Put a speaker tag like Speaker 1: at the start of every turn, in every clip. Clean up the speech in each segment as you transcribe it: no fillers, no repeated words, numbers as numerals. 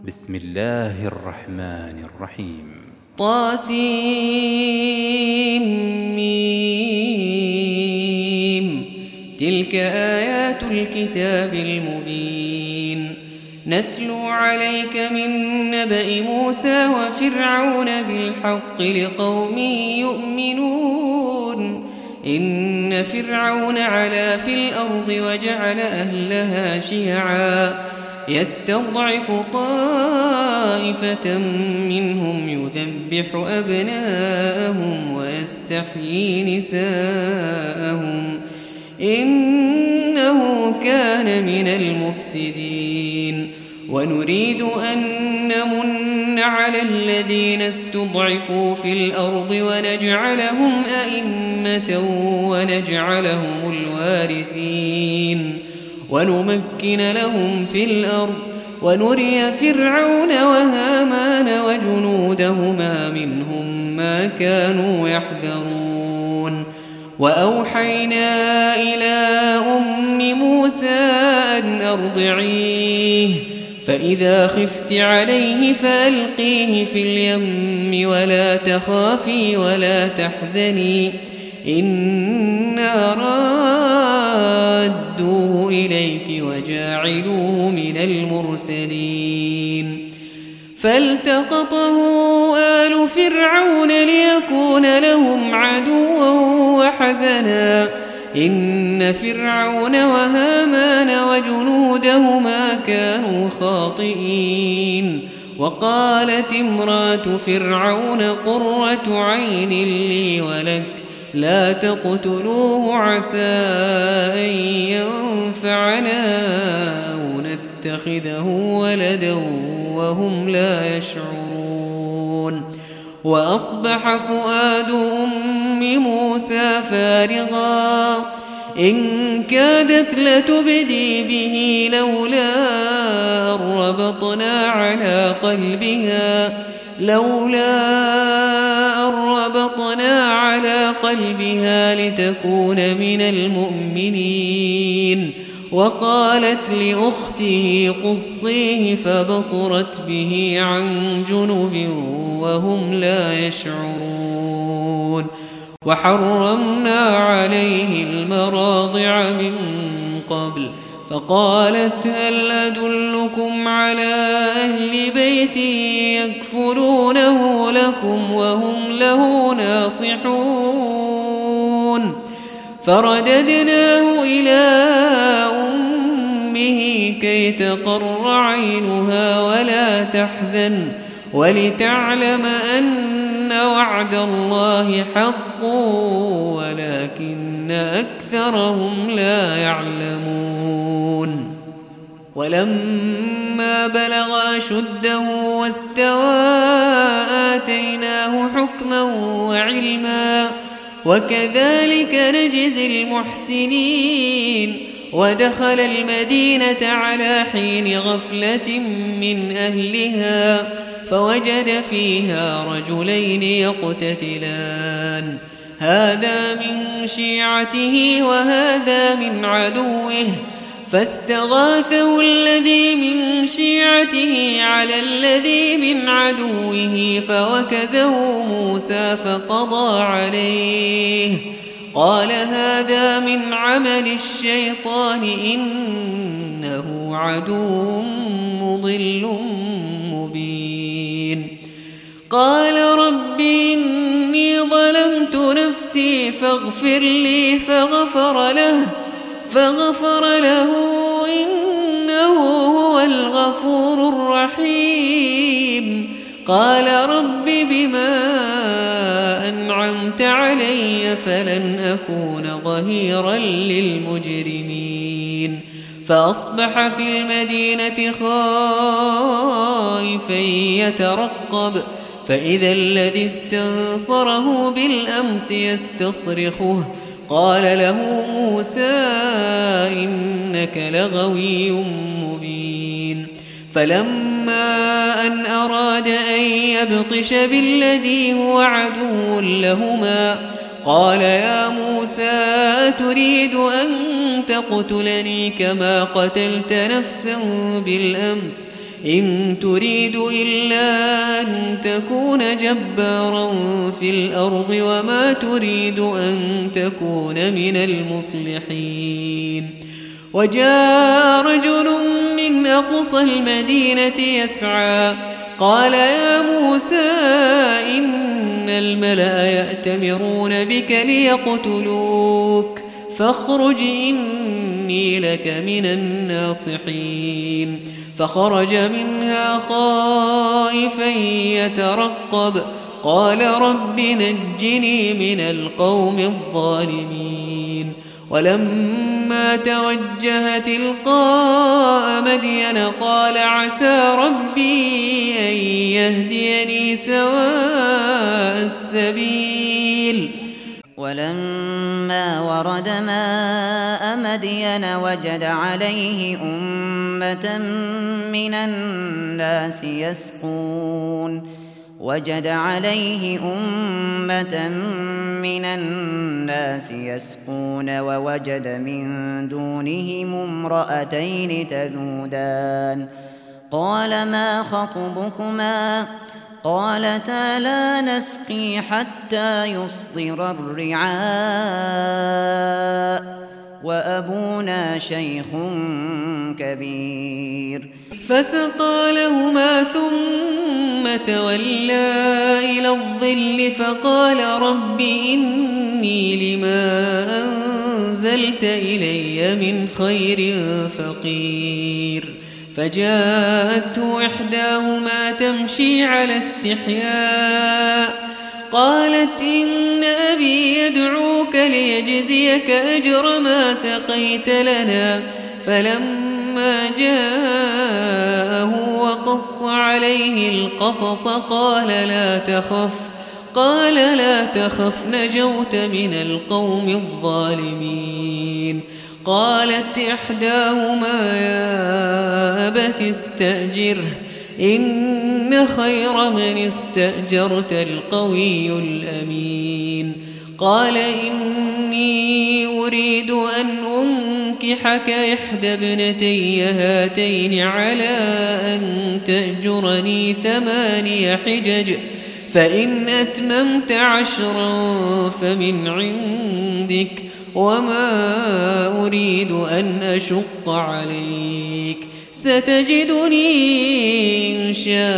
Speaker 1: بسم الله الرحمن الرحيم.
Speaker 2: طاسيم. تلك آيات الكتاب المبين. نتلو عليك من نبأ موسى وفرعون بالحق لقوم يؤمنون. إن فرعون علا في الأرض وجعل أهلها شيعا يستضعف طائفة منهم يذبح أبناءهم ويستحيي نساءهم إنه كان من المفسدين. ونريد أن نمن على الذين استضعفوا في الأرض ونجعلهم أئمة ونجعلهم الوارثين ونمكن لهم في الأرض ونري فرعون وهامان وجنودهما منهم ما كانوا يحذرون. وأوحينا إلى أم موسى أن أرضعيه فإذا خفت عليه فألقيه في اليم ولا تخافي ولا تحزني إنا رادوه إليك وجاعلوه من المرسلين. فالتقطه آل فرعون ليكون لهم عدوا وحزنا إن فرعون وهامان وجنودهما كانوا خاطئين. وقالت امرأة فرعون قرة عين لي ولك لا تقتلوه عسى أن ينفعنا أو نتخذه ولدا وهم لا يشعرون. وأصبح فؤاد أم موسى فارغا إن كادت لتبدي به لولا أن ربطنا على قلبها لتكون من المؤمنين. وقالت لأخته قصيه فبصرت به عن جنب وهم لا يشعرون. وحرمنا عليه المراضع من قبل فقالت هل أدلكم على أهل بيت يكفلونه لكم وهم له ناصحون. فرددناه إلى أمه كي تقر عينها ولا تحزن ولتعلم أن وعد الله حق ولكن أكثرهم لا يعلمون. ولما بلغ أشده واستوى آتيناه حكما وعلما وكذلك نجزي المحسنين. ودخل المدينة على حين غفلة من أهلها فوجد فيها رجلين يقتتلان هذا من شيعته وهذا من عدوه فاستغاثه الذي من شيعته على الذي من عدوه فوكزه موسى فقضى عليه قال هذا من عمل الشيطان إنه عدو مضل مبين. قال رب إني ظلمت نفسي فاغفر لي فغفر له إنه هو الغفور الرحيم. قال رب بما أنعمت علي فلن أكون ظهيرا للمجرمين. فأصبح في المدينة خائفا يترقب فإذا الذي استنصره بالأمس يستصرخه قال له موسى إنك لغوي مبين. فلما أن أراد أن يبطش بالذي هو عدو لهما قال يا موسى تريد أن تقتلني كما قتلت نفسا بالأمس إن تريد إلا أن تكون جبارا في الأرض وما تريد أن تكون من المصلحين. وجاء رجل من أقصى المدينة يسعى قال يا موسى إن الملأ يأتمرون بك ليقتلوك فاخرج إني لك من الناصحين. فخرج منها خائفا يترقب قال رب نجني من القوم الظالمين. ولما توجه تلقاء مدين قال عسى ربي أن يهديني سواء السبيل.
Speaker 3: ولما ورد ماء مدين وجد عليه أمة من الناس يسقون ووجد من دونهم امرأتين تذودان قال ما خطبكما قالتا لا نسقي حتى يصدر الرعاء وأبونا شيخ كبير.
Speaker 2: فسقى لهما ثم تولى إلى الظل فقال رب إني لما أنزلت إلي من خير فقير. فجاءته إحداهما تمشي على استحياء قالت إن أبي يدعوك ليجزيك أجر ما سقيت لنا. فلما جاءه وقص عليه القصص قال لا تخف نجوت من القوم الظالمين. قالت إحداهما يا أبت استأجره إن خير من استأجرت القوي الأمين. قال إني أريد أن أنكحك إحدى ابنتي هاتين على أن تأجرني 8 حجج فإن أتممت 10 فمن عندك وما أريد أن أشق عليك ستجدني إن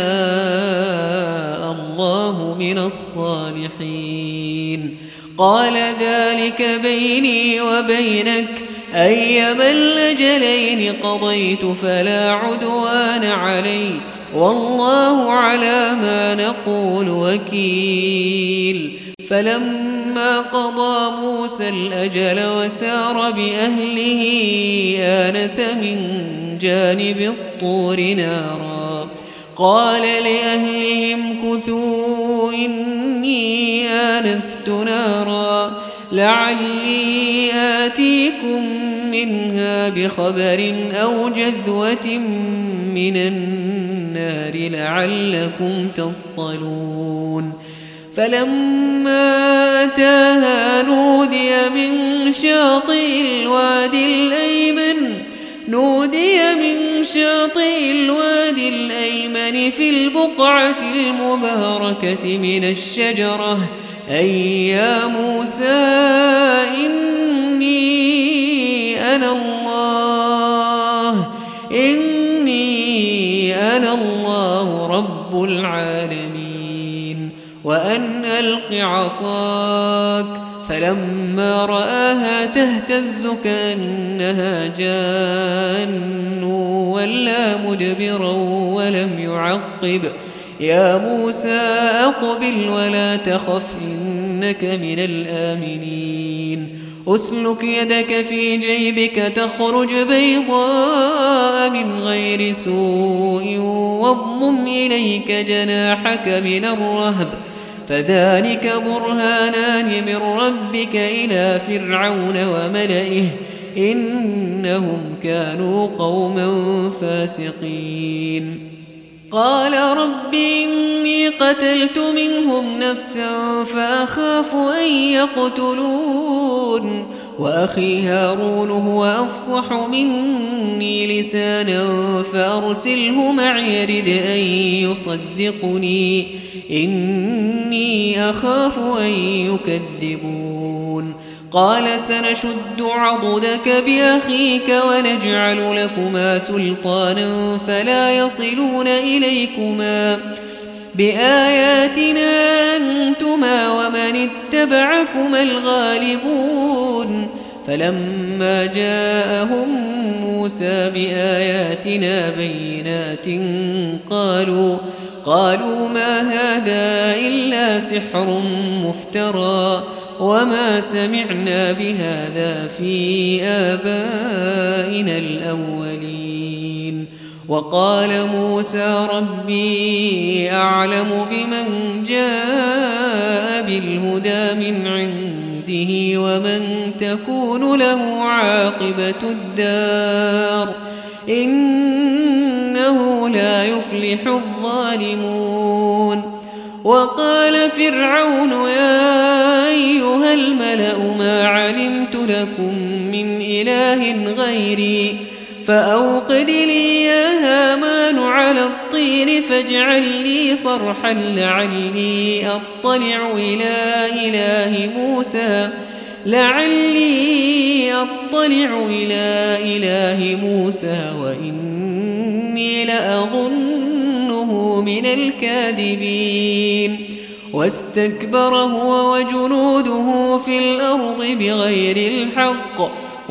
Speaker 2: شاء الله من الصالحين. قال ذلك بيني وبينك أيما الأجلين قضيت فلا عدوان علي والله على ما نقول وكيل. فلما قضى موسى الأجل وسار بأهله آنس من جانب الطور نارا قال لأهلهم كثوا إني آنست نارا لعلي آتيكم منها بخبر أو جذوة من النار لعلكم تصطلون. فلما أتاها نودي من شاطئ الوادي الأيمن في البقعة المباركة من الشجرة أي يا موسى إني أنا الله رب العالمين وأن ألق عصاك. فلما رآها تهتز كأنها جان ولا مدبرا ولم يعقب يا موسى أقبل ولا تخف إنك من الآمنين. أسلك يدك في جيبك تخرج بيضاء من غير سوء واضمم إليك جناحك من الرهب فذلك برهانان من ربك إلى فرعون وملئه إنهم كانوا قوما فاسقين. قال رب إني قتلت منهم نفسا فأخاف أن يقتلون وأخي هارون هو أفصح مني لسانا فأرسله معي يرد أن يصدقني إني أخاف أن يكذبون قال سنشد عضدك بأخيك ونجعل لكما سلطانا فلا يصلون إليكما بآياتنا أنتما ومن اتبعكما الغالبون فلما جاءهم موسى بآياتنا بينات قالوا ما هذا إلا سحر مفترى وما سمعنا بهذا في آبائنا الأولين وقال موسى ربي أعلم بمن جاء بالهدى من عنده ومن تكون له عاقبة الدار إنه لا يفلح الظالمون وقال فرعون يا أيها الملأ ما علمت لكم من إله غيري فأوقد لي يا هامان على الطين فاجعل لي صرحا لعلي أطلع إلى إله موسى وإني لأظنه من الكاذبين واستكبر هو وجنوده في الأرض بغير الحق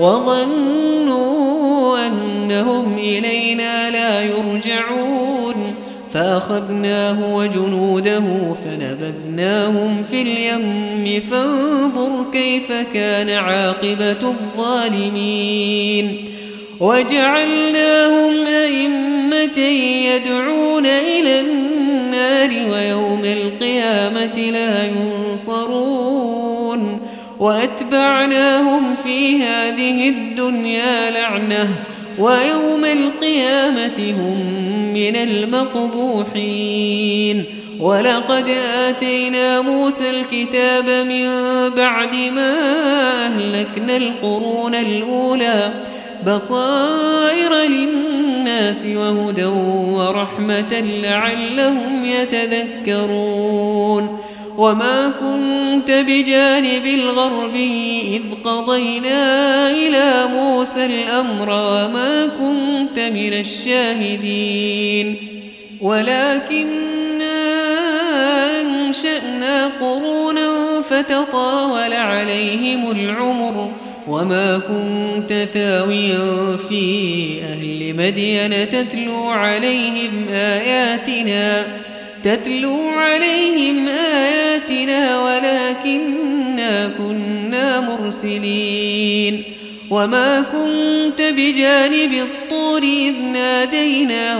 Speaker 2: وظنوا أنهم إلينا لا يرجعون فأخذناه وجنوده فنبذناهم في اليم فانظر كيف كان عاقبة الظالمين وجعلناهم أئمة يدعون إلى النار ويوم القيامة لا ينصرون وأتبعناهم في هذه الدنيا لعنة ويوم القيامة هم من المقبوحين ولقد آتينا موسى الكتاب من بعد ما أهلكنا القرون الأولى بصائر للناس وهدى ورحمة لعلهم يتذكرون وما كنت بجانب الغربي إذ قضينا إلى موسى الأمر وما كنت من الشاهدين ولكننا أنشأنا قرونا فتطاول عليهم العمر وما كنت ثاويا في أهل مدين تتلو عليهم آياتنا ولكننا كنا مرسلين وما كنت بجانب الطور إذ نادينا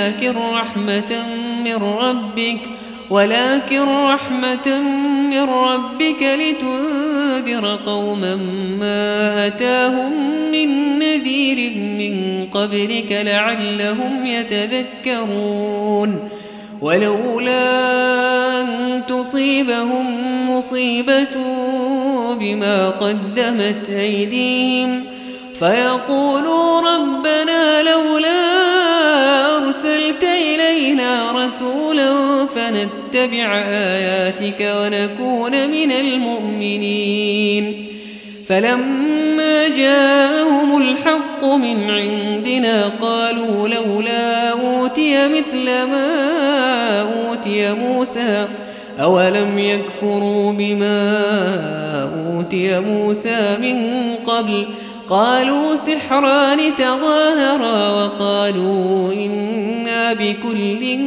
Speaker 2: ولكن رحمة من ربك لتنذر قوما ما أتاهم من نذير من قبلك لعلهم يتذكرون ولولا أن تصيبهم مصيبة بما قدمت أيديهم فيقولوا ربنا لولا أرسلت إلينا رسولا فنتبع آياتك ونكون من المؤمنين فلما جاءهم الحق من عندنا قالوا لولا أوتي مثل ما أوتي موسى أولم يكفروا بما أوتي موسى من قبل قالوا سحران تظاهرا وقالوا إنا بكل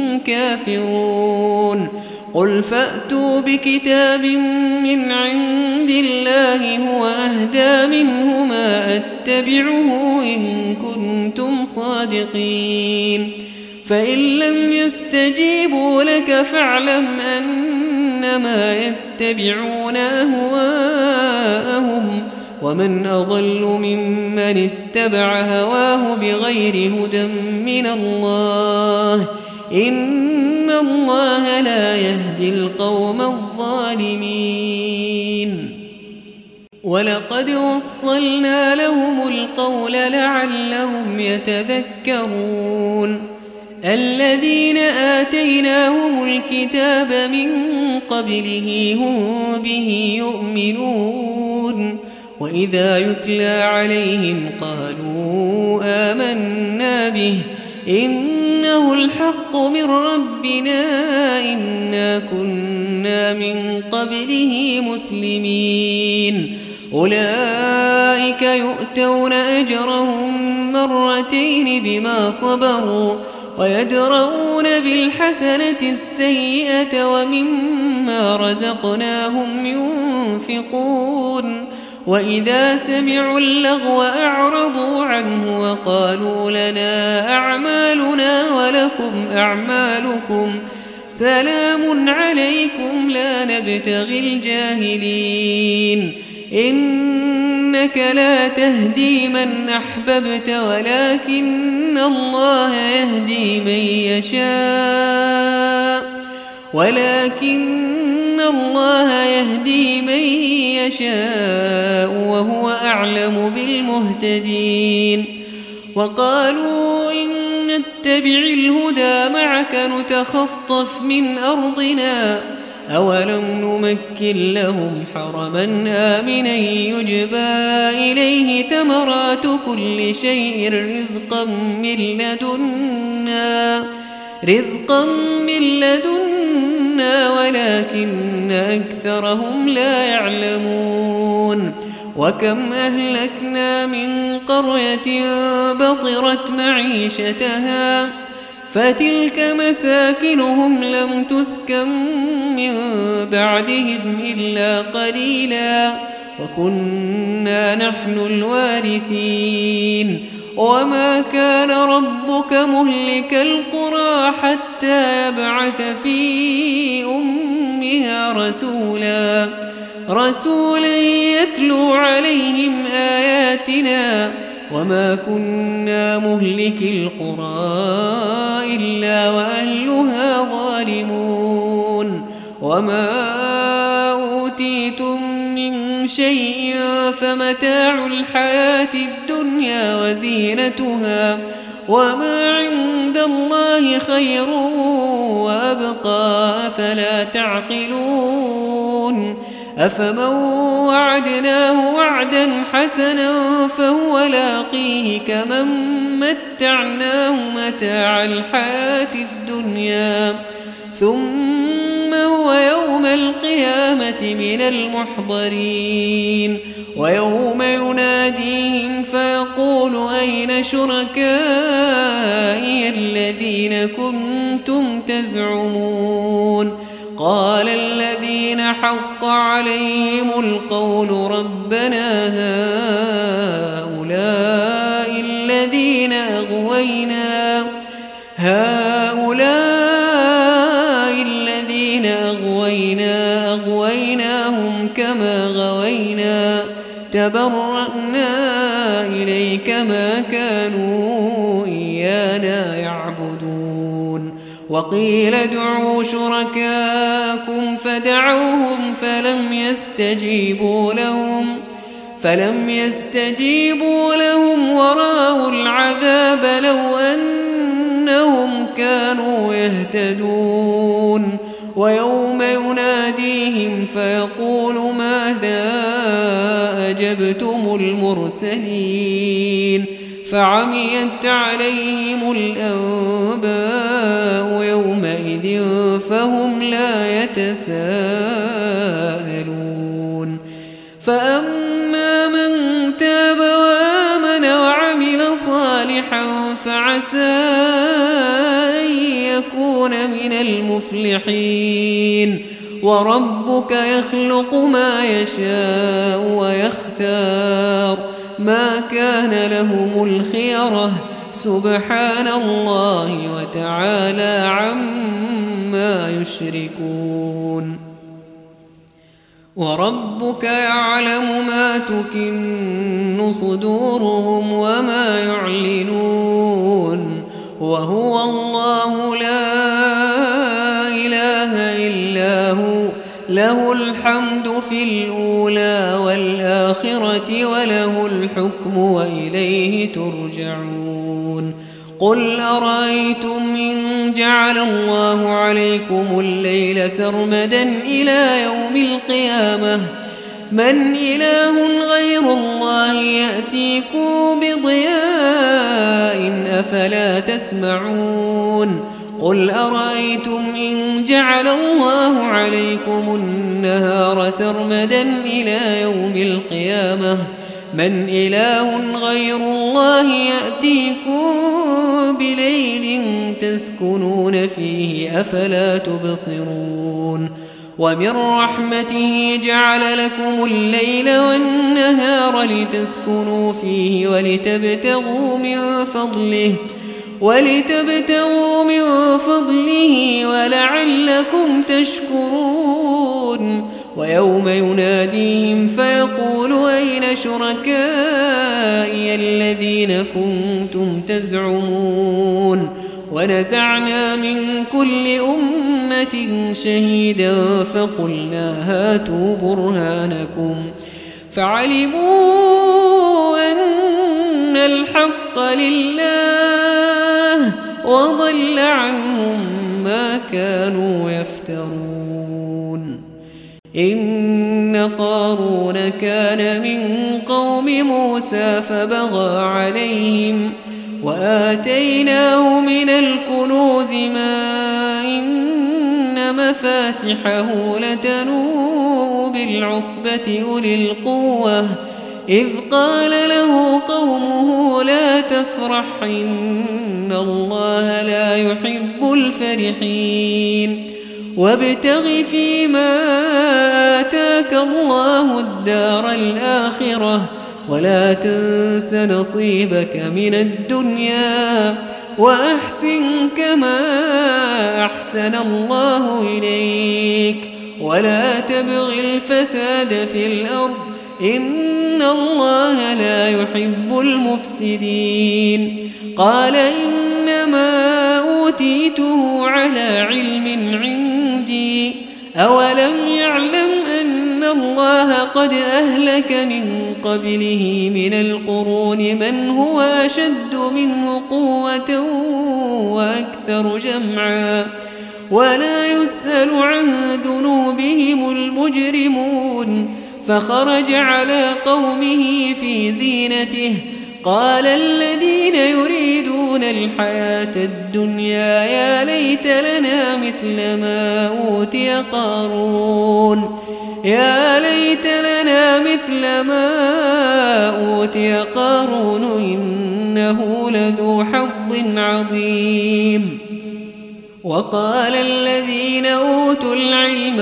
Speaker 2: كافرون قل فأتوا بكتاب من عند الله هو أهدى منهما أتبعه إن كنتم صادقين فإن لم يستجيبوا لك فاعلم أنما يتبعون أهواءهم ومن أضل ممن اتبع هواه بغير هدى من الله إن الله لا يهدي القوم الظالمين ولقد وصلنا لهم القول لعلهم يتذكرون الذين آتيناهم الكتاب من قبله هم به يؤمنون وإذا يتلى عليهم قالوا آمنا به إنه الحق من ربنا إنا كنا من قبله مسلمين أولئك يؤتون أجرهم مرتين بما صبروا ويدرؤون بالحسنة السيئة ومما رزقناهم ينفقون وإذا سمعوا اللغو أعرضوا عنه وقالوا لنا أعمالنا ولكم أعمالكم سلام عليكم لا نبتغي الجاهلين إنك لا تهدي من أحببت ولكن الله يهدي من يشاء وهو أعلم بالمهتدين وقالوا إن نتبع الهدى معك نتخطف من أرضنا أولم نمكن لهم حرما آمنا يجبى إليه ثمرات كل شيء رزقا من لدنا ولكن أكثرهم لا يعلمون وكم أهلكنا من قرية بطرت معيشتها فتلك مساكنهم لم تسكن من بعدهم إلا قليلا وكنا نحن الوارثين وما كان ربك مهلك القرى حتى يبعث في أمها رسولا يتلو عليهم آياتنا وما كنا مهلك القرى إلا وأهلها ظالمون وما أوتيتم من شيء فمتاع الحياة الدنيا وزينتها وما عند الله خير وأبقى أفلا تعقلون أفمن وعدناه وعدا حسنا فهو لاقيه كمن متعناه متاع الحياة الدنيا ثم هو يوم القيامة من المحضرين ويوم يناديهم فيقول أين شركائي الذين كنتم تزعمون قال الذين حق عليهم القول ربنا هؤلاء الذين أغويناهم كما غوينا تبرأنا إليك ما كانوا إيانا يعبدون وقيل ادعوا شركاءكم فدعوهم فلم يستجيبوا لهم ورأوا العذاب لو أنهم كانوا يهتدون ويوم يناديهم فيقول ماذا أجبتم المرسلين فعميت عليهم الأنباء يومئذ فهم لا يتساءلون فأما من تاب وآمن وعمل صالحا فعسى أن يكون من المفلحين وربك يخلق ما يشاء ويختار ما كان لهم الخيرة سبحان الله وتعالى عما يشركون وربك يعلم ما تكن صدورهم وما يعلنون وهو الله لا إله إلا هو له الحمد في الأولى والآخرة الآخرة وله الحكم وإليه ترجعون قل أرأيتم إن جعل الله عليكم الليل سرمدا إلى يوم القيامة من إله غير الله يأتيكم بضياء أفلا تسمعون قل أرأيتم إن جعل الله عليكم النهار سرمدا إلى يوم القيامة من إله غير الله يأتيكم بليل تسكنون فيه أفلا تبصرون ومن رحمته جعل لكم الليل والنهار لتسكنوا فيه ولتبتغوا من فضله ولعلكم تشكرون ويوم يناديهم فيقول أين شركائي الذين كنتم تزعمون ونزعنا من كل أمة شهيدا فقلنا هاتوا برهانكم فعلموا أن الحق لله وضل عنهم ما كانوا يفترون إن قارون كان من قوم موسى فبغى عليهم وآتيناه من الكنوز ما إن مفاتحه لتنوء بالعصبة أولي القوة إذ قال له قومه لا تفرح إن الله لا يحب الفرحين وابتغ فيما آتاك الله الدار الآخرة ولا تنس نصيبك من الدنيا وأحسن كما أحسن الله إليك ولا تبغ الفساد في الأرض إن الله لا يحب المفسدين قال إنما أوتيته على علم عندي أولم يعلم أن الله قد أهلك من قبله من القرون من هو أشد منه قوة وأكثر جمعا ولا يسأل عن ذنوبهم المجرمون فخرج على قومه في زينته قال الذين يريدون الحياة الدنيا يا ليت لنا مثل ما أوتي قارون إنه لذو حظ عظيم وقال الذين أوتوا العلم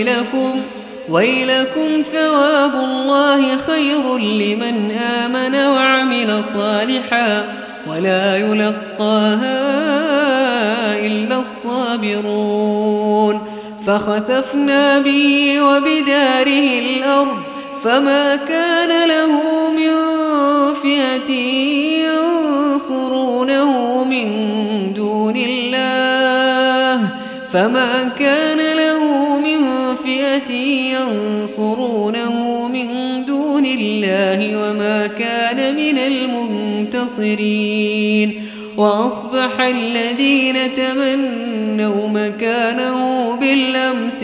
Speaker 2: ويلكم ثواب الله خير لمن آمن وعمل صالحا ولا يلقاها إلا الصابرون فخسفنا به وبداره الأرض فما كان له من فئة ينصرونه من دون الله وما كان من المنتصرين وأصبح الذين تمنوا مكانه بالأمس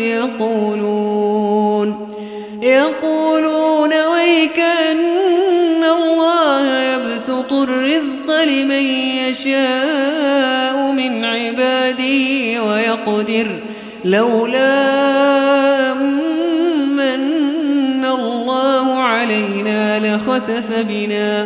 Speaker 2: يقولون ويكأن الله يبسط الرزق لمن يشاء من عباده ويقدر لولا من الله علينا لخسف بنا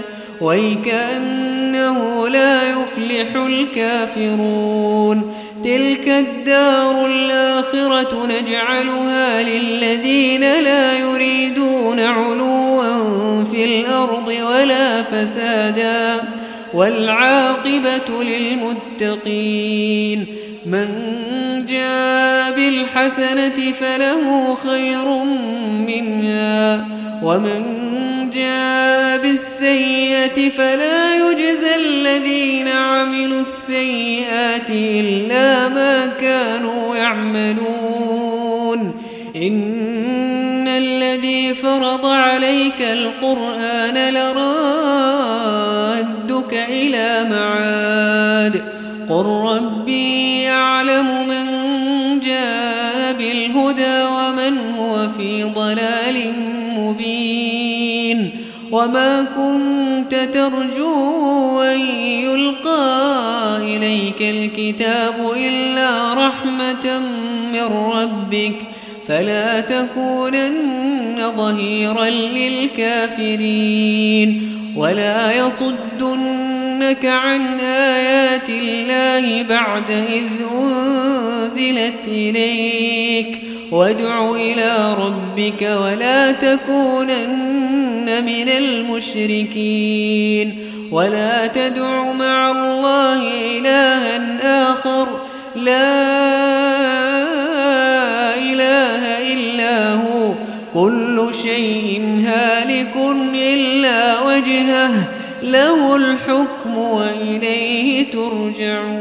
Speaker 2: ويكأنه لا يفلح الكافرون تلك الدار الآخرة نجعلها للذين لا يريدون علوا في الأرض ولا فسادا والعاقبة للمتقين من جاء بالحسنة فله خير منها ومن جاء بالسيئة فلا يجزى الذين عملوا السيئات إلا ما كانوا يعملون إن الذي فرض عليه عليك القرآن لرادك إلى معاد قل ربي يعلم من جاء بالهدى ومن هو في ضلال مبين وما كنت ترجو أن يلقى إليك الكتاب إلا رحمة من ربك فلا تكونن ظهيرا للكافرين ولا يصدنك عن آيات الله بعد إذ أنزلت إليك وادع إلى ربك ولا تكونن من المشركين ولا تدع مع الله إلها آخر لا إله إلا هو كل شيء هالك إلا وجهه له الحكم وإليه ترجعون.